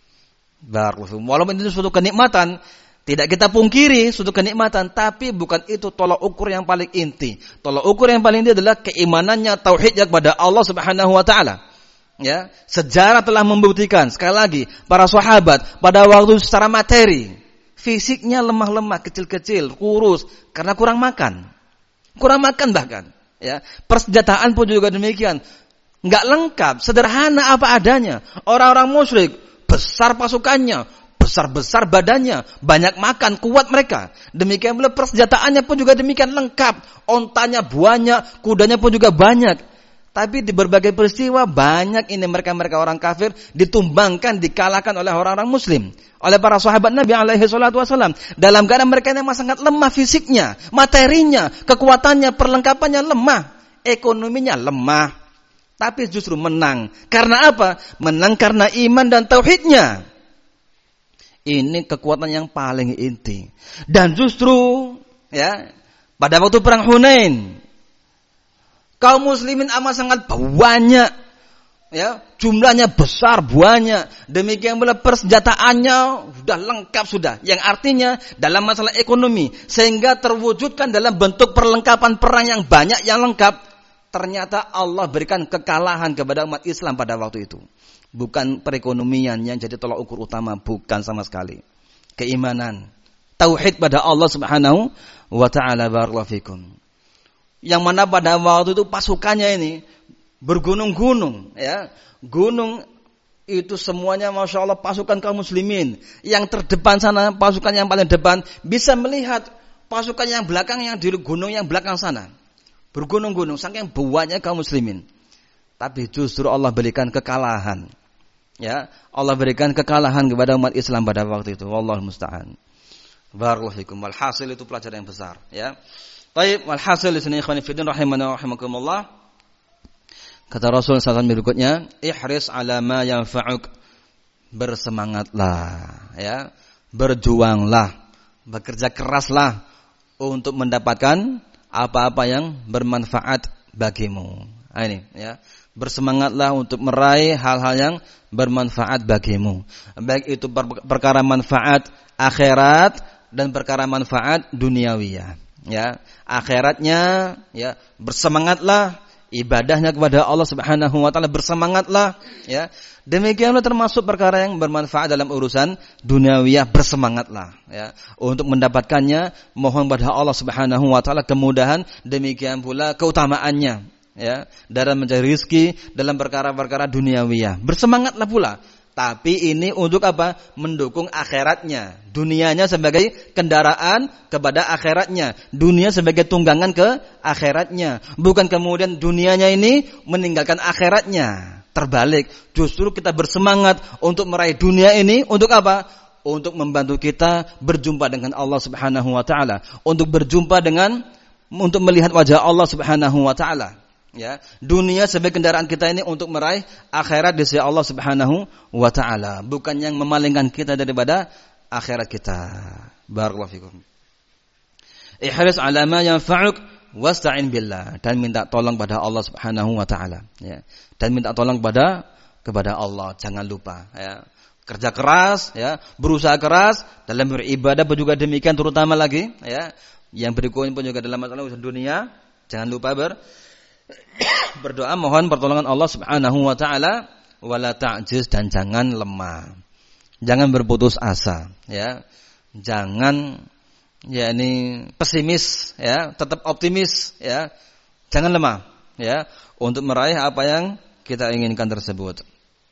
Walaupun itu suatu kenikmatan, tidak kita pungkiri suatu kenikmatan, tapi bukan itu tolak ukur yang paling inti. Tolak ukur yang paling inti adalah keimanannya, tauhidnya kepada Allah Subhanahu wa taala. Ya, sejarah telah membuktikan, sekali lagi, para sahabat pada waktu secara materi, fisiknya lemah-lemah, kecil-kecil, kurus karena kurang makan. Kurang makan bahkan, ya. Persenjataan pun juga demikian. Enggak lengkap, sederhana apa adanya. Orang-orang musyrik besar pasukannya, besar-besar badannya, banyak makan, kuat mereka. Demikian pula persenjataannya pun juga demikian lengkap. Ontanya banyak, kudanya pun juga banyak. Tapi di berbagai peristiwa banyak ini mereka orang kafir ditumbangkan, dikalahkan oleh orang-orang muslim, oleh para sahabat Nabi alaihi salatu wasallam. Dalam keadaan mereka yang sangat lemah fisiknya, materinya, kekuatannya, perlengkapannya lemah, ekonominya lemah. Tapi justru menang. Karena apa? Menang karena iman dan tauhidnya. Ini kekuatan yang paling inti. Dan justru, ya, pada waktu perang Hunain, kaum muslimin amat sangat banyak, ya, jumlahnya besar banyak. Demikian pula persenjataannya sudah lengkap sudah. Yang artinya dalam masalah ekonomi sehingga terwujudkan dalam bentuk perlengkapan perang yang banyak yang lengkap. Ternyata Allah berikan kekalahan kepada umat Islam pada waktu itu. Bukan perekonomian yang jadi tolak ukur utama, bukan sama sekali. Keimanan, tauhid pada Allah Subhanahu wa taala. Barakallahu fikum. Yang mana pada waktu itu pasukannya ini bergunung-gunung, ya. Gunung itu semuanya masya Allah pasukan kaum muslimin. Yang terdepan sana, pasukan yang paling depan bisa melihat pasukan yang belakang yang di gunung yang belakang sana. Bergunung-gunung, saking banyaknya kaum muslimin. Tapi justru Allah berikan kekalahan, ya. Allah berikan kekalahan kepada umat Islam pada waktu itu. Wallahul musta'an. Barakallahu fikum. Walhasil itu pelajaran yang besar, ya. Baik, walhasil di sini ikhwani fillah rahimana wa rahimakumullah. Kata Rasul sallallahu berikutnya, ihris ala ma yanfa'uk. Bersemangatlah, ya. Berjuanglah, bekerja keraslah untuk mendapatkan apa-apa yang bermanfaat bagimu. Nah, ini, ya. Bersemangatlah untuk meraih hal-hal yang bermanfaat bagimu. Baik itu perkara manfaat akhirat dan perkara manfaat duniawiyah. Ya, akhiratnya, ya, bersemangatlah ibadahnya kepada Allah Subhanahu wa taala, bersemangatlah, ya. Demikianlah termasuk perkara yang bermanfaat dalam urusan duniawiyah, bersemangatlah, ya, untuk mendapatkannya. Mohon pada Allah Subhanahu wa taala kemudahan, demikian pula keutamaannya, ya, dalam mencari rezeki dalam perkara-perkara duniawiyah. Bersemangatlah pula. Tapi ini untuk apa? Mendukung akhiratnya. Dunianya sebagai kendaraan kepada akhiratnya. Dunia sebagai tunggangan ke akhiratnya. Bukan kemudian dunianya ini meninggalkan akhiratnya. Terbalik. Justru kita bersemangat untuk meraih dunia ini. Untuk apa? Untuk membantu kita berjumpa dengan Allah Subhanahu wa taala. Untuk melihat wajah Allah Subhanahu wa taala. Ya, dunia sebagai kendaraan kita ini untuk meraih akhirat di sisi Allah Subhanahu wa taala, bukan yang memalingkan kita daripada akhirat kita. Barakallahu fikum. Ihris ala ma yanfa'uk wasta'in billah, dan minta tolong pada Allah Subhanahu wa taala, ya. Dan minta tolong kepada Allah, jangan lupa, ya. Kerja keras, ya, berusaha keras dalam beribadah pun juga demikian, terutama lagi, ya. Yang berikutnya pun juga dalam masalah urusan dunia, jangan lupa berdoa mohon pertolongan Allah Subhanahu wa taala, wala ta'jiz, dan jangan lemah. Jangan berputus asa, ya. Jangan yakni pesimis ya, tetap optimis ya. Jangan lemah ya untuk meraih apa yang kita inginkan tersebut.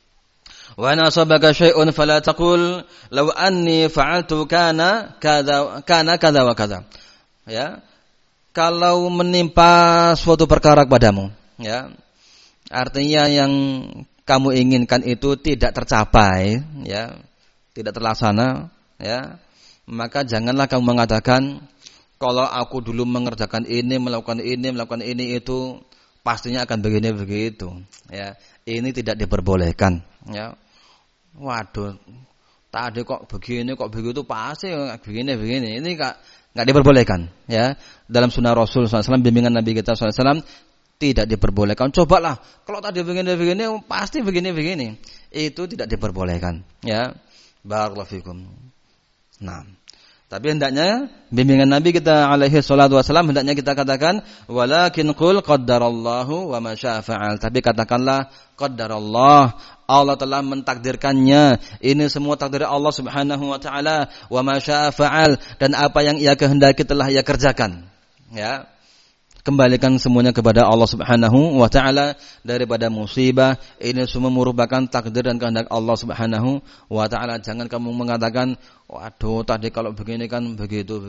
Wa in asabaka syai'un fala taqul law anni fa'altu kana kadza wa kadza. Ya. Kalau menimpa suatu perkara kepadamu, ya. Artinya yang kamu inginkan itu tidak tercapai, ya. Tidak terlaksana, ya. Maka janganlah kamu mengatakan kalau aku dulu mengerjakan ini, melakukan ini itu pastinya akan begini begitu, ya. Ini tidak diperbolehkan, ya. Waduh, tadi kok begini, kok begitu, pasti begini. Ini enggak diperbolehkan, ya. Dalam sunnah Rasul SAW, bimbingan Nabi kita SAW tidak diperbolehkan. Cobalah, kalau tadi begini, pasti begini. Itu tidak diperbolehkan, ya. Barakallahu fikum. Nah, tapi hendaknya bimbingan Nabi kita alaihi salatu wasallam hendaknya kita katakan walakin qul qaddarallahu wa ma syaa fa'al. Tapi katakanlah qaddarallah, Allah telah mentakdirkannya. Ini semua takdir Allah Subhanahu wa taala, wa ma syaa fa'al, dan apa yang Ia kehendaki telah Ia kerjakan. Ya. Kembalikan semuanya kepada Allah Subhanahu wa taala daripada musibah. Ini semua merupakan takdir dan kehendak Allah Subhanahu wa taala. Jangan kamu mengatakan, waduh tadi kalau begini kan begitu.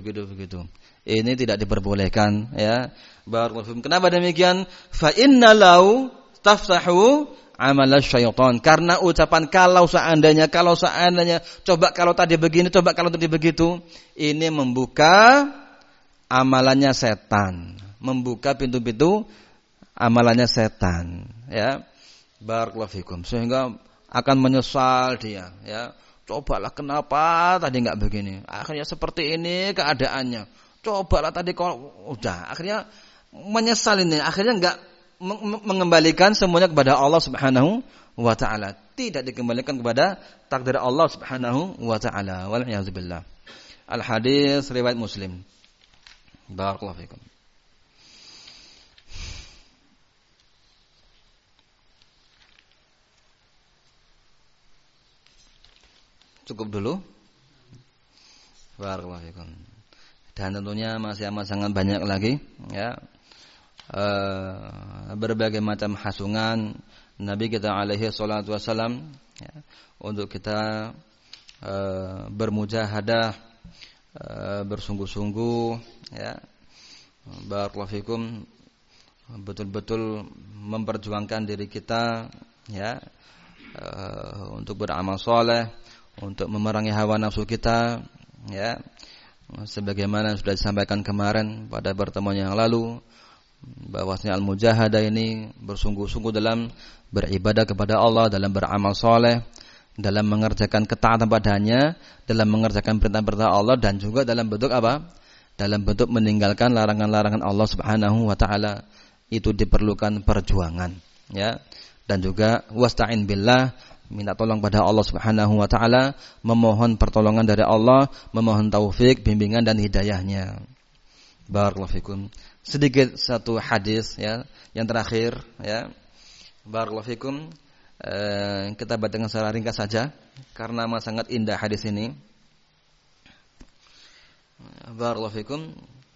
Ini tidak diperbolehkan, ya. Barakallahu fikum. Kenapa demikian? Fa inna law tafsahu amal syaitan. Karena ucapan kalau seandainya, coba kalau tadi begini, coba kalau tadi begitu, ini membuka amalannya setan. Membuka pintu-pintu amalannya setan, ya. Barakallahu fikum. Sehingga akan menyesal dia, ya. Cobalah kenapa tadi enggak begini? Akhirnya seperti ini keadaannya. Cobalah tadi kok udah. Akhirnya menyesal ini. Akhirnya enggak mengembalikan semuanya kepada Allah Subhanahu wa taala. Tidak dikembalikan kepada takdir Allah Subhanahu wa taala. Wal a'yadzu billah. Al hadis riwayat Muslim. Barakallahu fikum. Cukup dulu. Barakallahu fikum. Dan tentunya masih amat sangat banyak lagi, ya. Berbagai macam hasungan Nabi kita alaihi salatu wasalam, ya, untuk kita bermujahadah, bersungguh-sungguh, ya. Barakallahu fikum, betul-betul memperjuangkan diri kita, ya, untuk beramal saleh, untuk memerangi hawa nafsu kita, ya. Sebagaimana sudah disampaikan kemarin pada pertemuan yang lalu, bahwasanya al-mujahadah ini bersungguh-sungguh dalam beribadah kepada Allah, dalam beramal saleh, dalam mengerjakan ketaatan padanya, dalam mengerjakan perintah-perintah Allah, dan juga dalam bentuk apa? Dalam bentuk meninggalkan larangan-larangan Allah Subhanahu wa taala. Itu diperlukan perjuangan, ya. Dan juga wasta'in billah, minta tolong pada Allah Subhanahu wa taala, memohon pertolongan dari Allah, memohon taufik, bimbingan dan hidayahnya. Barakallahu fikum. Sedikit satu hadis, ya, yang terakhir, ya. Barakallahu fikum. Kita bacakan secara ringkas saja karena amat sangat indah hadis ini. Barakallahu fikum.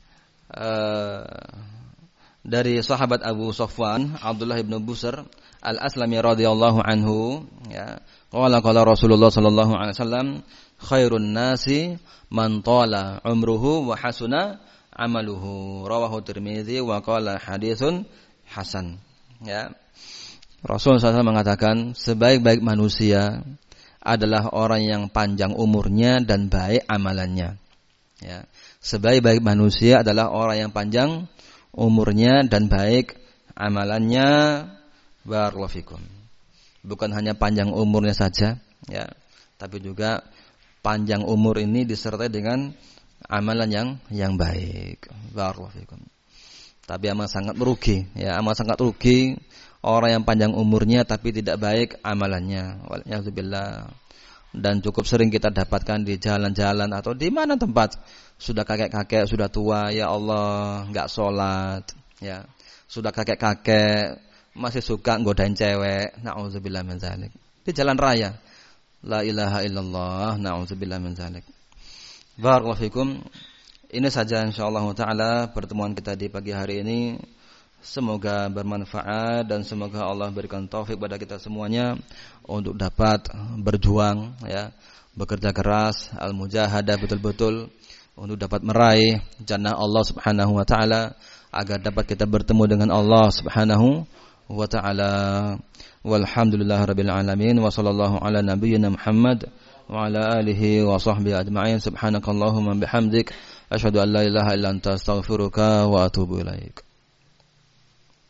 Dari sahabat Abu Sofwan, Abdullah bin Busr Al-Aslami radhiyallahu anhu, ya, qala Rasulullah sallallahu alaihi wasallam, khairun nasi man tala umruhu wa hasuna amaluhu, rawahu Tirmizi wa qala haditsun hasan, ya. Rasulullah SAW mengatakan sebaik-baik manusia adalah orang yang panjang umurnya dan baik amalannya, ya. Sebaik-baik manusia adalah orang yang panjang umurnya dan baik amalannya. Barakallahu fikum. Bukan hanya panjang umurnya saja, ya, tapi juga panjang umur ini disertai dengan amalan yang baik. Barakallahu fikum. Tapi amat sangat merugi, ya, amat sangat rugi orang yang panjang umurnya tapi tidak baik amalannya. Waliyadzubillah. Dan cukup sering kita dapatkan di jalan-jalan atau di mana tempat sudah kakek-kakek, sudah tua, ya Allah, enggak sholat, ya. Sudah kakek-kakek masih suka godain cewek, na'udzubillah min dzalik. Di jalan raya. La ilaha illallah, na'udzubillah min dzalik. Barakallahu fikum. Ini saja insyaallah taala pertemuan kita di pagi hari ini. Semoga bermanfaat dan semoga Allah berikan taufik pada kita semuanya untuk dapat berjuang ya, bekerja keras, al-mujahadah betul-betul untuk dapat meraih jannah Allah Subhanahu wa taala agar dapat kita bertemu dengan Allah Subhanahu wa taala. Walhamdulillahirabbil alamin wa sallallahu ala nabiyyina Muhammad wa ala alihi wa sahbihi ajma'in. Subhanakallahumma bihamdik asyhadu an la ilaha illa anta astaghfiruka wa atubu ilaik.